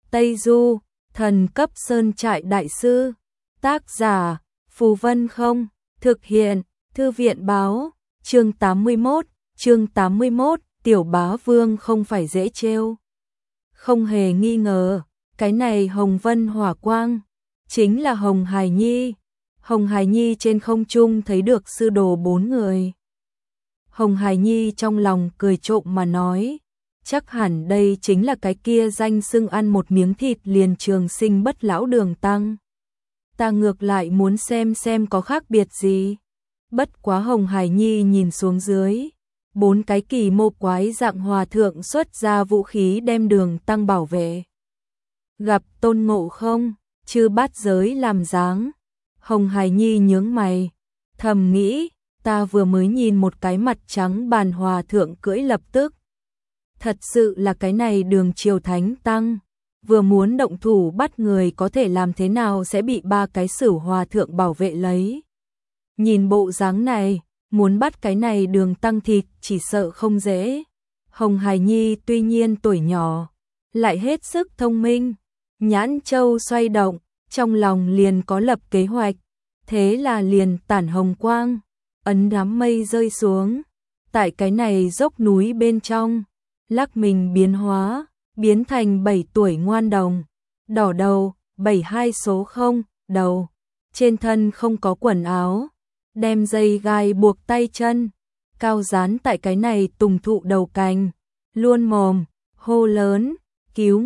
Tây Du, thần cấp sơn trại đại sư. Tác giả, Phù Vân Không, thực hiện, Thư viện báo, chương 81, tiểu bá vương không phải dễ trêu. Không hề nghi ngờ, cái này Hồng Vân Hỏa Quang, chính là Hồng Hải Nhi. Hồng Hải Nhi trên không trung thấy được sư đồ 4 người. Hồng Hải Nhi trong lòng cười trộm mà nói, chắc hẳn đây chính là cái kia danh xưng ăn một miếng thịt liền trường sinh bất lão Đường Tăng. Ta ngược lại muốn xem có khác biệt gì. Bất quá Hồng Hải Nhi nhìn xuống dưới, 4 cái kỳ mô quái dạng hòa thượng xuất ra vũ khí đem Đường Tăng bảo vệ. Gặp Tôn Ngộ Không, chư bát giới làm dáng. Hồng Hải Nhi nhướng mày, thầm nghĩ, ta vừa mới nhìn một cái mặt trắng bàn hòa thượng cưỡi lập tức. Thật sự là cái này Đường Triều Thánh Tăng, vừa muốn động thủ bắt người có thể làm thế nào sẽ bị 3 cái Sửu hòa thượng bảo vệ lấy. Nhìn bộ dáng này, muốn bắt cái này Đường Tăng thịt chỉ sợ không dễ. Hồng Hải Nhi tuy nhiên tuổi nhỏ, lại hết sức thông minh, nhãn châu xoay động, trong lòng liền có lập kế hoạch, thế là liền tản hồng quang, ấn đám mây rơi xuống, tại cái này dốc núi bên trong, lắc mình biến hóa, biến thành 7 tuổi ngoan đồng, đỏ đầu, 72 số 0, đầu, trên thân không có quần áo, đem dây gai buộc tay chân, cao dán tại cái này tùng thụ đầu cành, luôn mồm, hô lớn, cứu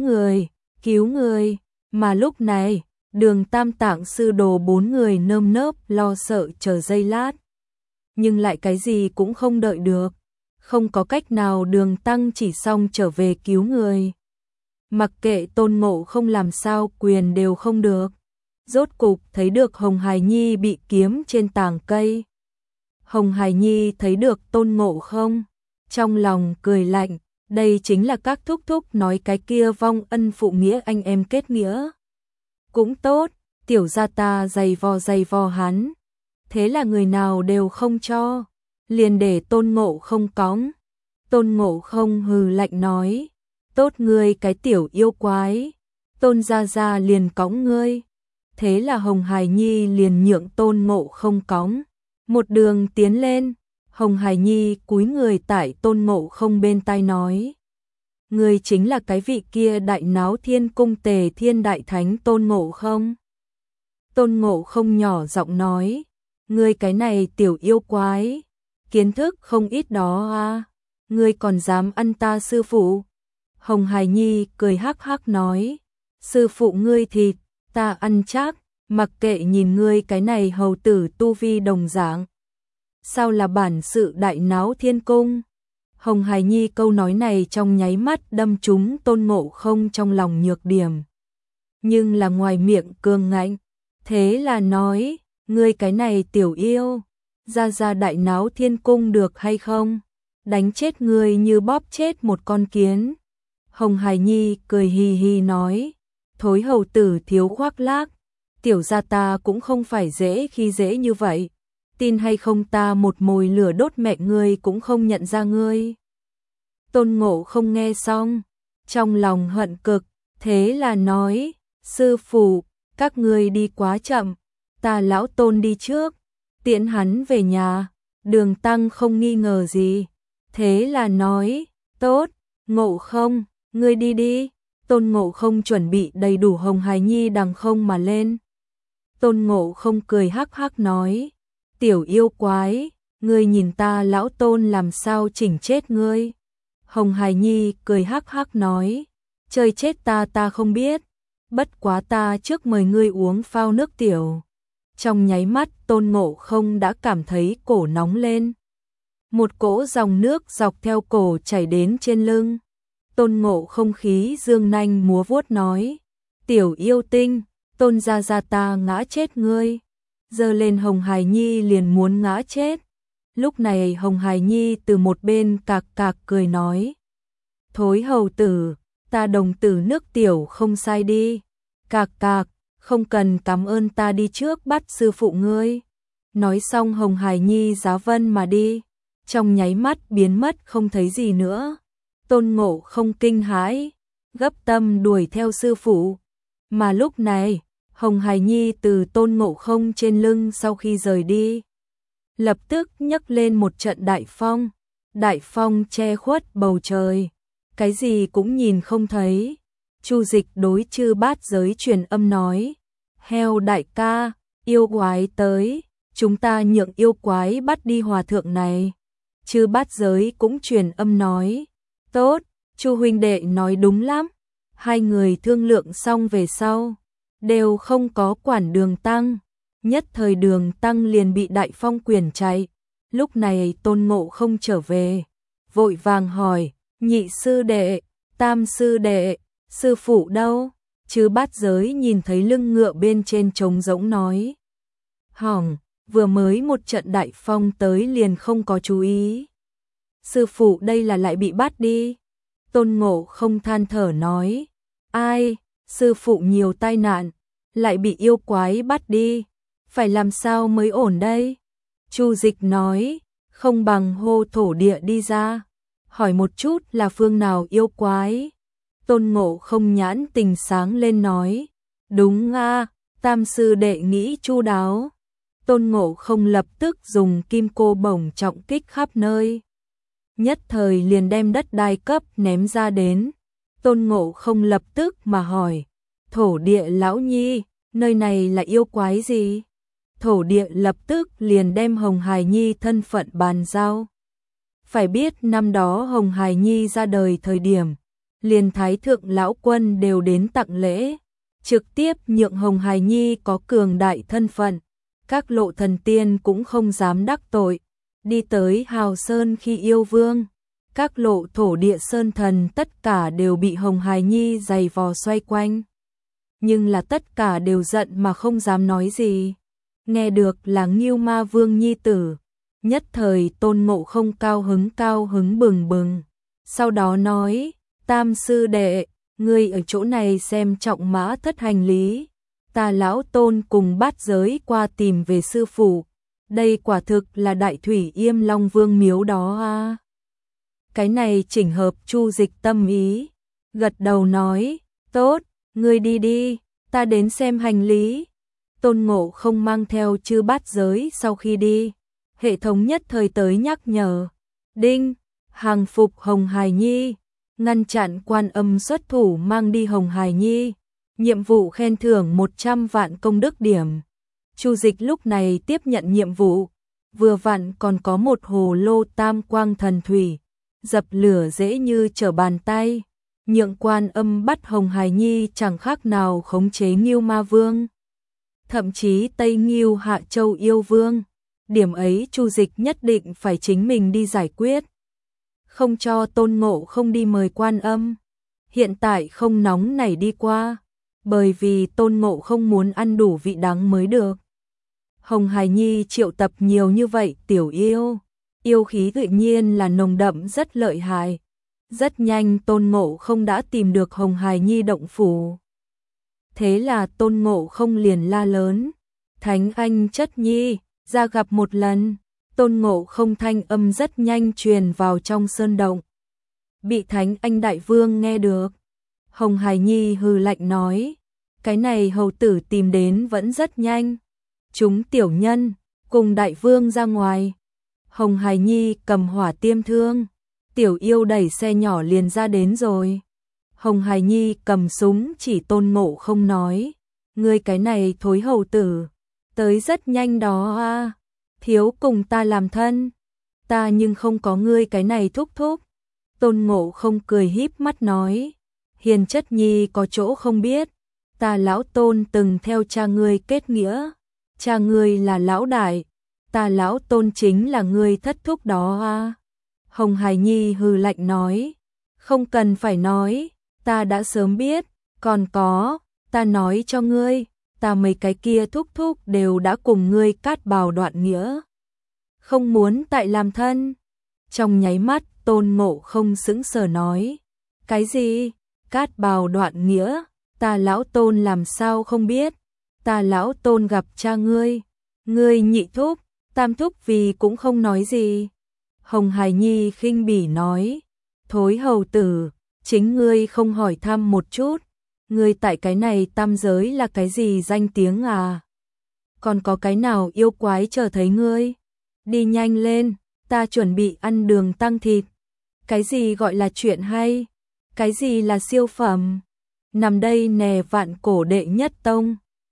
người, mà lúc này, Đường Tam Tạng sư đồ 4 người nơm nớp lo sợ chờ giây lát. Nhưng lại cái gì cũng không đợi được, không có cách nào Đường Tăng chỉ xong trở về cứu người. Mặc kệ Tôn Ngộ Không làm sao quyền đều không được. Rốt cục thấy được Hồng Hải Nhi bị kiếm trên tàng cây. Hồng Hải Nhi thấy được Tôn Ngộ Không, trong lòng cười lạnh, đây chính là các thúc thúc nói cái kia vong ân phụ nghĩa anh em kết nghĩa. Cũng tốt, tiểu gia ta dày vò hắn. Thế là người nào đều không cho, liền để Tôn Ngộ Không cõng. Tôn Ngộ Không hừ lạnh nói, tốt ngươi cái tiểu yêu quái, Tôn gia gia liền cõng ngươi. Thế là Hồng Hải Nhi liền nhượng Tôn Ngộ Không cõng. Một đường tiến lên, Hồng Hải Nhi cúi người tại Tôn Ngộ Không bên tai nói, ngươi chính là cái vị kia đại náo thiên cung Tề Thiên Đại Thánh Tôn Ngộ Không. Tôn Ngộ Không nhỏ giọng nói, ngươi cái này tiểu yêu quái, kiến thức không ít đó à, ngươi còn dám ăn ta sư phụ. Hồng Hải Nhi cười hắc hắc nói, sư phụ ngươi thịt, ta ăn chắc, mặc kệ nhìn ngươi cái này hầu tử tu vi đồng dạng. Sao là bản sự đại náo thiên cung? Hồng Hải Nhi câu nói này trong nháy mắt đâm trúng Tôn Ngộ Không trong lòng nhược điểm. Nhưng là ngoài miệng cương ngạnh, thế là nói, ngươi cái này tiểu yêu, ra đại náo thiên cung được hay không? Đánh chết ngươi như bóp chết một con kiến. Hồng Hải Nhi cười hì hì nói, thối hầu tử thiếu khoác lác, tiểu gia ta cũng không phải dễ khi dễ như vậy. Tin hay không ta một mồi lửa đốt mẹ ngươi cũng không nhận ra ngươi. Tôn Ngộ Không nghe xong, trong lòng hận cực, thế là nói, sư phụ, các ngươi đi quá chậm, ta lão Tôn đi trước, tiễn hắn về nhà. Đường Tăng không nghi ngờ gì, thế là nói, tốt, Ngộ Không, ngươi đi đi. Tôn Ngộ Không chuẩn bị đầy đủ Hồng Hải Nhi đằng không mà lên. Tôn Ngộ Không cười hắc hắc nói, tiểu yêu quái, ngươi nhìn ta lão Tôn làm sao chỉnh chết ngươi. Hồng Hải Nhi cười hắc hắc nói, chơi chết ta không biết, bất quá ta trước mời ngươi uống phao nước tiểu. Trong nháy mắt Tôn Ngộ Không đã cảm thấy cổ nóng lên. Một cỗ dòng nước dọc theo cổ chảy đến trên lưng. Tôn Ngộ Không khí dương nanh múa vuốt nói, tiểu yêu tinh, Tôn gia gia ta ngã chết ngươi. Giơ lên Hồng Hải Nhi liền muốn ngã chết. Lúc này Hồng Hải Nhi từ một bên cạc cạc cười nói, thối hầu tử, ta đồng tử nước tiểu không sai đi. Cạc cạc, không cần cảm ơn ta đi trước bắt sư phụ ngươi. Nói xong Hồng Hải Nhi giá vân mà đi, trong nháy mắt biến mất không thấy gì nữa. Tôn Ngộ Không kinh hãi, gấp tâm đuổi theo sư phụ. Mà lúc này, Hồng Hải Nhi từ Tôn Ngộ Không trên lưng sau khi rời đi, lập tức nhấc lên một trận đại phong che khuất bầu trời, cái gì cũng nhìn không thấy. Chu Dịch đối Chư Bát Giới truyền âm nói, heo đại ca, yêu quái tới, chúng ta nhượng yêu quái bắt đi hòa thượng này. Chư Bát Giới cũng truyền âm nói, tốt, Chu huynh đệ nói đúng lắm. Hai người thương lượng xong về sau, đều không có quản Đường Tăng. Nhất thời Đường Tăng liền bị đại phong quyển chạy. Lúc này Tôn Ngộ Không trở về, vội vàng hỏi, nhị sư đệ, tam sư đệ, sư phụ đâu? Chư Bát Giới nhìn thấy lưng ngựa bên trên trống rỗng nói, hỏng, vừa mới một trận đại phong tới liền không có chú ý. Sư phụ đây là lại bị bắt đi. Tôn Ngộ Không than thở nói, ai, sư phụ nhiều tai nạn, lại bị yêu quái bắt đi, phải làm sao mới ổn đây? Chu Dịch nói, không bằng hô thổ địa đi ra, hỏi một chút là phương nào yêu quái. Tôn Ngộ Không nhãn tình sáng lên nói, đúng a, tam sư đệ nghĩ chu đáo. Tôn Ngộ Không lập tức dùng kim cô bổng trọng kích khắp nơi, nhất thời liền đem đất đai cấp ném ra đến. Tôn Ngộ Không lập tức mà hỏi, thổ địa lão nhi, nơi này là yêu quái gì? Thổ địa lập tức liền đem Hồng Hải Nhi thân phận bàn giao. Phải biết năm đó Hồng Hải Nhi ra đời thời điểm, liền Thái Thượng Lão Quân đều đến tặng lễ, trực tiếp nhượng Hồng Hải Nhi có cường đại thân phận. Các lộ thần tiên cũng không dám đắc tội. Đi tới Hào Sơn khi yêu vương, các lộ thổ địa sơn thần tất cả đều bị Hồng Hải Nhi giày vò xoay quanh. Nhưng là tất cả đều giận mà không dám nói gì. Nghe được là Ngưu Ma Vương nhi tử, nhất thời Tôn Ngộ Không cao hứng bừng bừng. Sau đó nói, tam sư đệ, ngươi ở chỗ này xem trọng mã thất hành lý. Ta lão Tôn cùng Bát Giới qua tìm về sư phụ. Đây quả thực là Đại Thủy Yêm Long Vương miếu đó a. Cái này chỉnh hợp Chu Dịch tâm ý, gật đầu nói, tốt, ngươi đi đi, ta đến xem hành lý. Tôn Ngộ Không mang theo Chư Bát Giới sau khi đi, hệ thống nhất thời tới nhắc nhở, đinh, hàng phục Hồng Hải Nhi, ngăn chặn Quan Âm xuất thủ mang đi Hồng Hải Nhi, nhiệm vụ khen thưởng 100 vạn công đức điểm. Chu Dịch lúc này tiếp nhận nhiệm vụ, vừa vặn còn có một hồ lô tam quang thần thủy, dập lửa dễ như trở bàn tay, nhượng Quan Âm bắt Hồng Hải Nhi chẳng khác nào khống chế Ngưu Ma Vương, thậm chí Tây Ngưu Hạ Châu yêu vương. Điểm ấy Chu Dịch nhất định phải chính mình đi giải quyết, không cho Tôn Ngộ Không đi mời Quan Âm. Hiện tại không nóng nảy đi qua, bởi vì Tôn Ngộ Không muốn ăn đủ vị đắng mới được. Hồng Hải Nhi triệu tập nhiều như vậy tiểu yêu, yêu khí tự nhiên là nồng đậm rất lợi hại. Rất nhanh Tôn Ngộ Không đã tìm được Hồng Hải Nhi động phủ. Thế là Tôn Ngộ Không liền la lớn, Thánh Anh chất nhi, ra gặp một lần. Tôn Ngộ Không thanh âm rất nhanh truyền vào trong sơn động. Bị Thánh Anh Đại Vương nghe được. Hồng Hải Nhi hừ lạnh nói, cái này hầu tử tìm đến vẫn rất nhanh. Chúng tiểu nhân, cùng Đại Vương ra ngoài. Hồng Hải Nhi cầm hỏa tiêm thương, tiểu yêu đẩy xe nhỏ liền ra đến rồi. Hồng Hải Nhi cầm súng chỉ Tôn Ngộ Không nói, ngươi cái này thối hầu tử, tới rất nhanh đó a, thiếu cùng ta làm thân, ta nhưng không có ngươi cái này thúc thúc. Tôn Ngộ Không cười híp mắt nói, hiền chất nhi có chỗ không biết, ta lão Tôn từng theo cha ngươi kết nghĩa, cha ngươi là lão đại, ta lão Tôn chính là ngươi thất thúc đó a. Hồng Hải Nhi hừ lạnh nói, không cần phải nói, ta đã sớm biết, còn có, ta nói cho ngươi, ta mấy cái kia thúc thúc đều đã cùng ngươi cát bào đoạn nghĩa, không muốn tại làm thân. Trong nháy mắt Tôn Ngộ Không sững sờ nói, cái gì, cát bào đoạn nghĩa, ta lão Tôn làm sao không biết, ta lão Tôn gặp cha ngươi, ngươi nhị thúc, tam thúc vì cũng không nói gì. Hồng Hải Nhi khinh bỉ nói, thối hầu tử, chính ngươi không hỏi thăm một chút, ngươi tại cái này tam giới là cái gì danh tiếng à? Còn có cái nào yêu quái chờ thấy ngươi? Đi nhanh lên, ta chuẩn bị ăn đường tăng thịt. Cái gì gọi là chuyện hay? Cái gì là siêu phẩm? Nằm đây nè vạn cổ đệ nhất tông.